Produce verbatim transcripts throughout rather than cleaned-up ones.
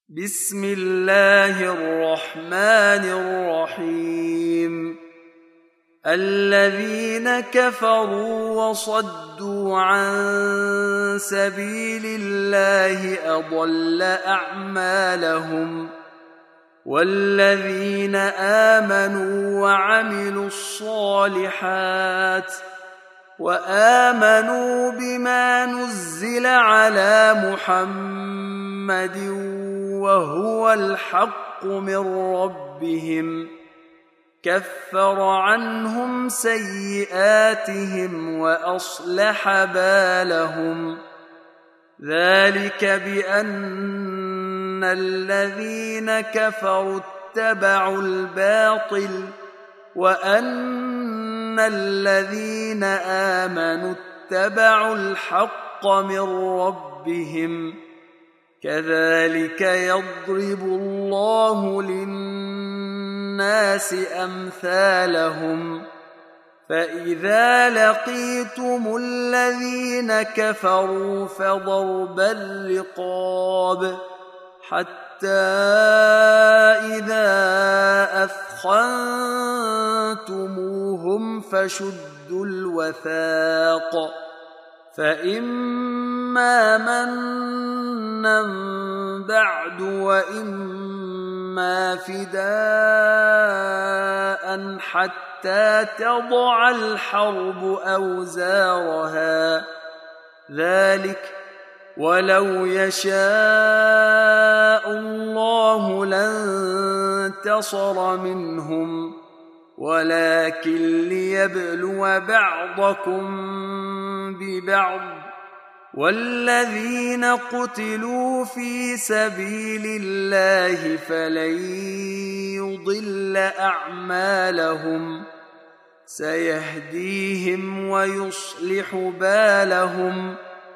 بسم الله الرحمن الرحيم. الذين كفروا وصدوا عن سبيل الله أضل أعمالهم، والذين آمنوا وعملوا الصالحات وآمنوا بما نزل على محمد وهو الحق من ربهم كفر عنهم سيئاتهم وأصلح بالهم. ذلك بأن الذين كفروا اتبعوا الباطل وأن الذين آمنوا اتبعوا الحق من ربهم. كذلك يضرب الله للناس أمثالهم. فإذا لقيتم الذين كفروا فضرب الرقاب حتى إذا أثخنتموهم فشدوا الوثاق، فإما منا بعد وإما فداء حتى تضع الحرب أوزارها. ذلك ولو يشاء الله لانتصر منهم، ولكن ليبلو بعضكم ببعض. والذين قتلوا في سبيل الله فلن يضل أعمالهم، سيهديهم ويصلح بالهم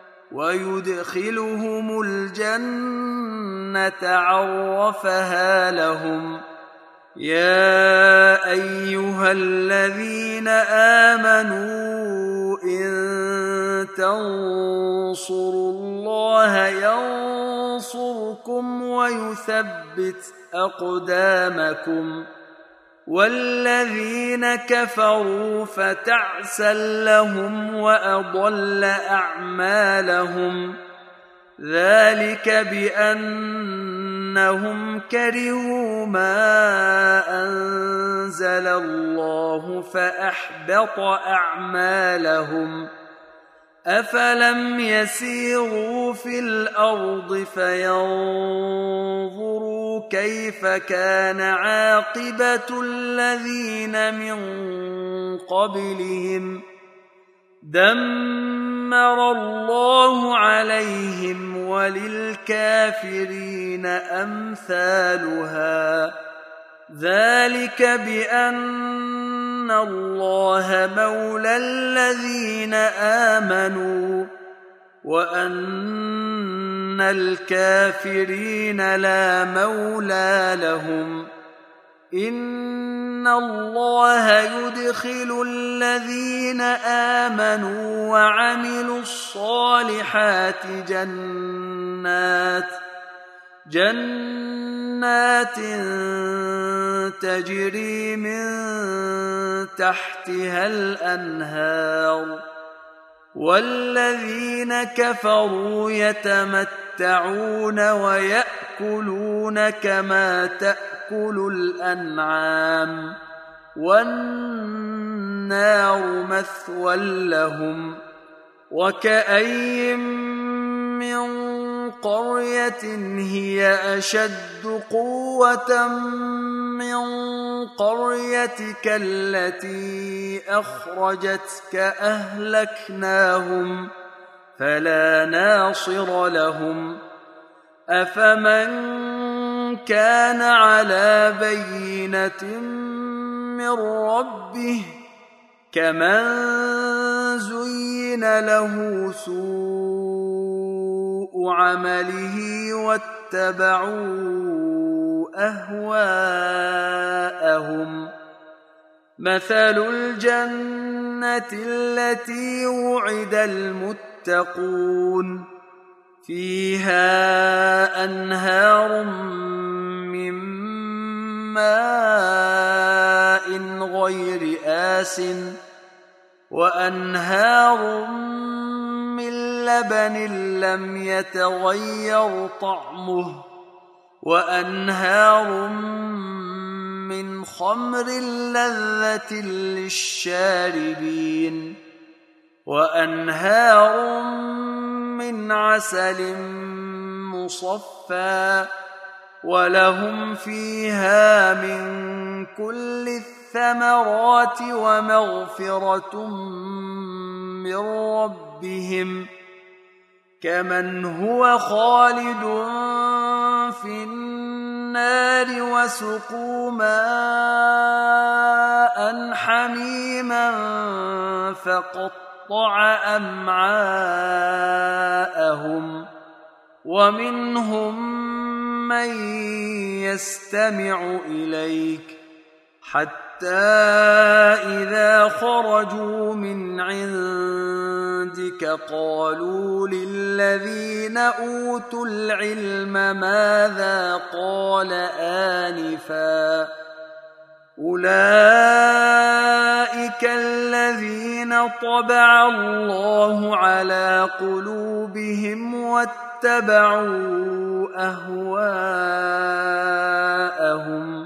ويدخلهم الجنة عرفها لهم. يا أيها الذين آمنوا إن تنصروا الله ينصركم ويثبت أقدامكم. والذين كفروا فتعسا لهم وأضل أعمالهم. ذلك بأنهم كرهوا ما أنزل الله فأحبط أعمالهم. أفلم يسيروا في الأرض فينظروا كيف كان عاقبة الذين من قبلهم؟ دمر الله عليهم وللكافرين أمثالها. ذلك بأن الله مولى الذين آمنوا وأن الكافرين لا مولى لهم. إن الله يدخل الذين آمنوا وعملوا الصالحات جنات جنات تجري من تحتها الأنهار. والذين كفروا يتمتعون ويأكلون كما تأكل الأنعام، والنار مثوى لهم. وكأي من قرية هي أشد قوة من قريتك التي أخرجتك أهلكناهم فلا ناصر لهم. أفمن كان على بينة من ربه كمن زين له سوء عمله واتبعوا أهواءهم. مثل الجنة التي وعد المتقون فيها أنهار من ماء غير آسن وأنهار من لبن لم يتغير طعمه وأنهار من خمر لذة للشاربين وأنهار من عسل مصفى ولهم فيها من كل الثمرات ومغفرة من ربهم كمن هو خالد في النار وسقوا ماء حميما فقطع أمعاءهم ومنهم من يستمع إليك حتى إذا خرجوا من عندك قالوا للذين أوتوا العلم ماذا قال آنفا أولئك الذين طبع الله على قلوبهم واتبعوا أهواءهم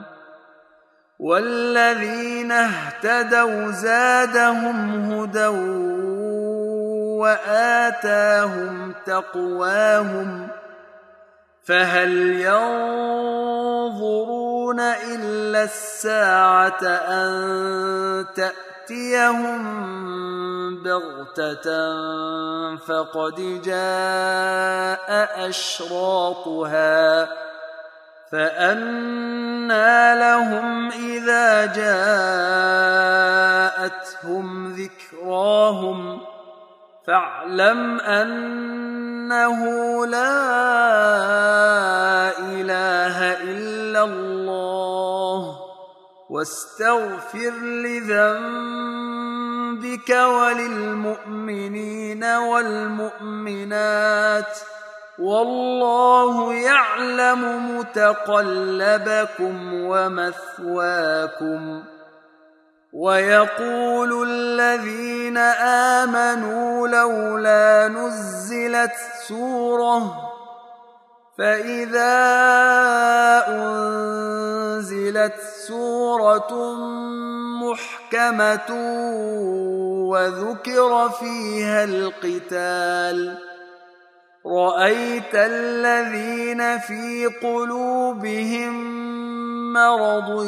والذين اهتدوا زادهم هدى وآتاهم تقواهم فهل ينظرون إلا الساعة أن تأتيهم بغتة فقد جاء أشراطها فأنى لهم إذا جاءتهم ذكراهم فاعلم أنه لا إله إلا الله واستغفر لذنبك وللمؤمنين والمؤمنات والله يعلم متقلبكم ومثواكم ويقول الذين آمنوا لولا نزلت سورة فإذا أنزلت سورة محكمة وذكر فيها القتال رأيت الذين في قلوبهم مرض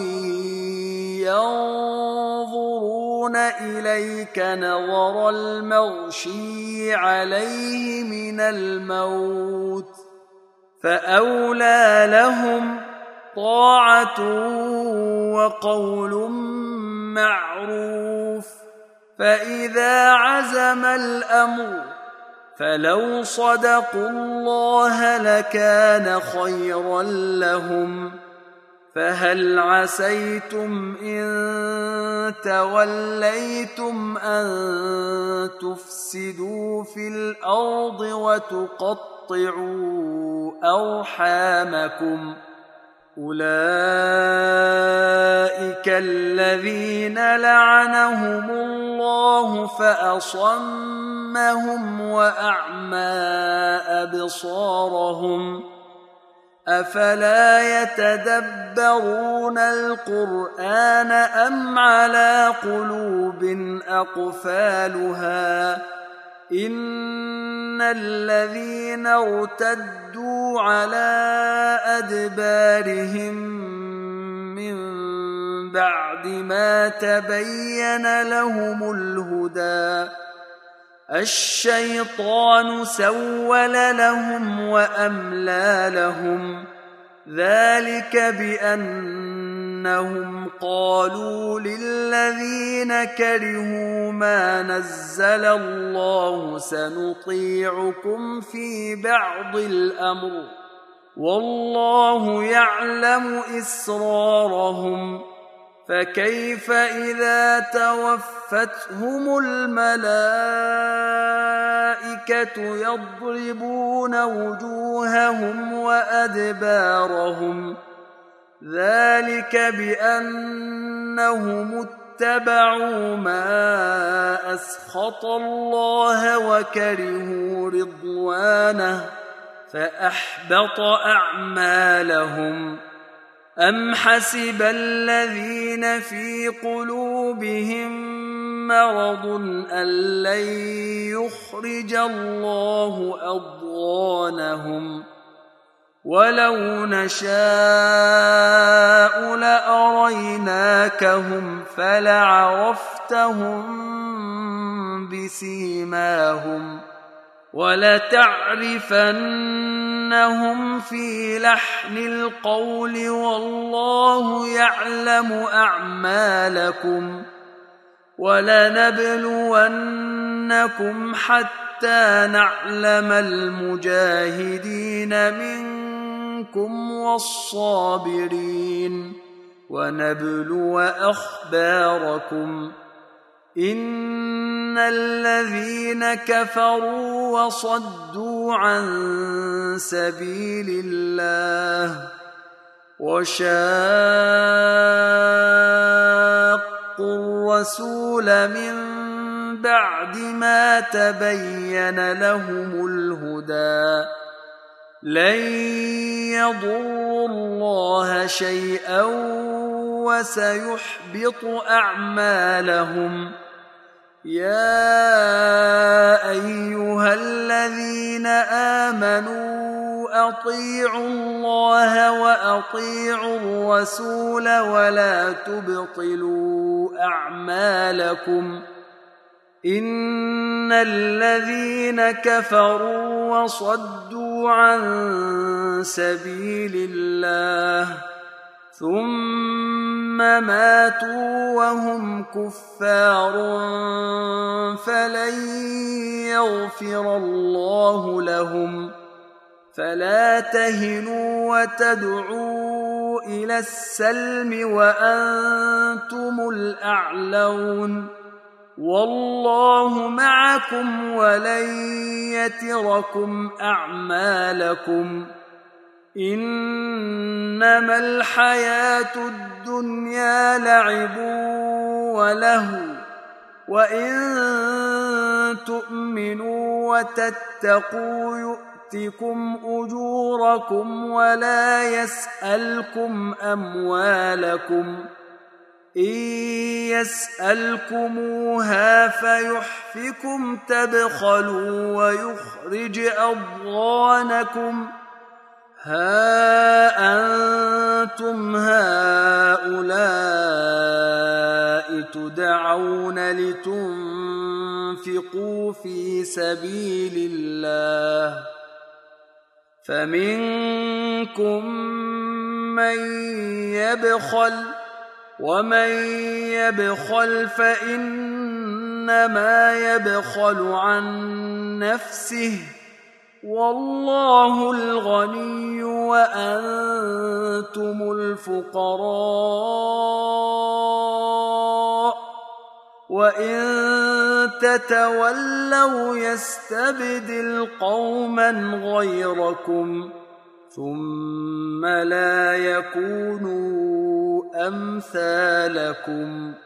ينظرون إليك نظر المغشي عليه من الموت فأولى لهم طاعة وقول معروف فإذا عزم الأمر فلو صدقوا الله لكان خيرا لهم فهل عسيتم إن توليتم أن تفسدوا في الأرض وتقطعوا أرحامكم أولئك الذين لعنهم الله فأصمهم وأعمى أبصارهم أفلا يتدبرون القرآن أم على قلوب أقفالها إن الذين ارتدوا على أدبارهم من بعد ما تبين لهم الهدى الشيطان سول لهم وأملى لهم ذلك بأنهم قالوا للذين كرهوا ما نزل الله سنطيعكم في بعض الأمر والله يعلم إسرارهم فكيف إذا توفوا توفتهم الملائكة يضربون وجوههم وأدبارهم ذلك بأنهم اتبعوا ما أسخط الله وكرهوا رضوانه فأحبط أعمالهم. أم حسب الذين في قلوبهم مرض أن لن يخرج الله أضغانهم ولو نشاء لأريناكهم فلعرفتهم بسيماهم ولتعرفنهم في لحن القول والله يعلم أعمالكم ولنبلونكم حتى نعلم المجاهدين منكم والصابرين ونبلو أخباركم. إن الذين كفروا وصدوا عن سبيل الله وشاقوا الرسول من بعد ما تبين لهم الهدى لن يضروا الله شيئا وسيحبط أعمالهم. يا أيها الذين آمنوا أطيعوا الله وأطيعوا الرسول ولا تبطلوا أعمالكم. إن الذين كفروا وصدوا عن سبيل الله ثم ماتوا وهم كفار فلن يغفر الله لهم. فلا تهنوا وتدعوا إلى السلم وأنتم الأعلون والله معكم ولن يتركم أعمالكم. إنما الحياة الدنيا لعب ولهو وإن تؤمنوا وتتقوا يؤتكم أجوركم ولا يسألكم أموالكم. إن يسألكموها فيحفكم تبخلوا ويخرج أضغانكم. ها أنتم هؤلاء تدعون لتنفقوا في سبيل الله فمنكم من يبخل ومن يبخل فإنما يبخل عن نفسه والله الغني وأنتم الفقراء وإن تتولوا يستبدل قوما غيركم ثم لا يكونوا أمثالكم.